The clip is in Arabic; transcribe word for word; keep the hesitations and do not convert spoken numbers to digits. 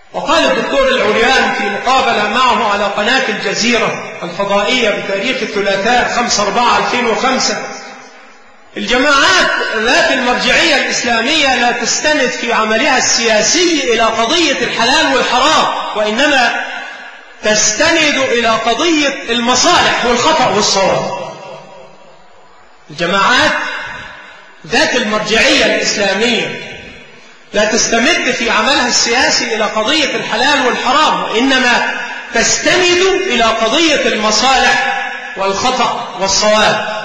وقال الدكتور العريان في مقابلة معه على قناة الجزيرة الفضائية بتاريخ الثلاثاء خمسة أربعة ألفين وخمسة: الجماعات ذات المرجعية الإسلامية لا تستند في عملها السياسي إلى قضية الحلال والحرام، وإنما تستند إلى قضية المصالح والخطأ والصواب. الجماعات ذات المرجعية الإسلامية لا تستمد في عملها السياسي إلى قضية الحلال والحرام، وإنما تستند إلى قضية المصالح والخطأ والصواب.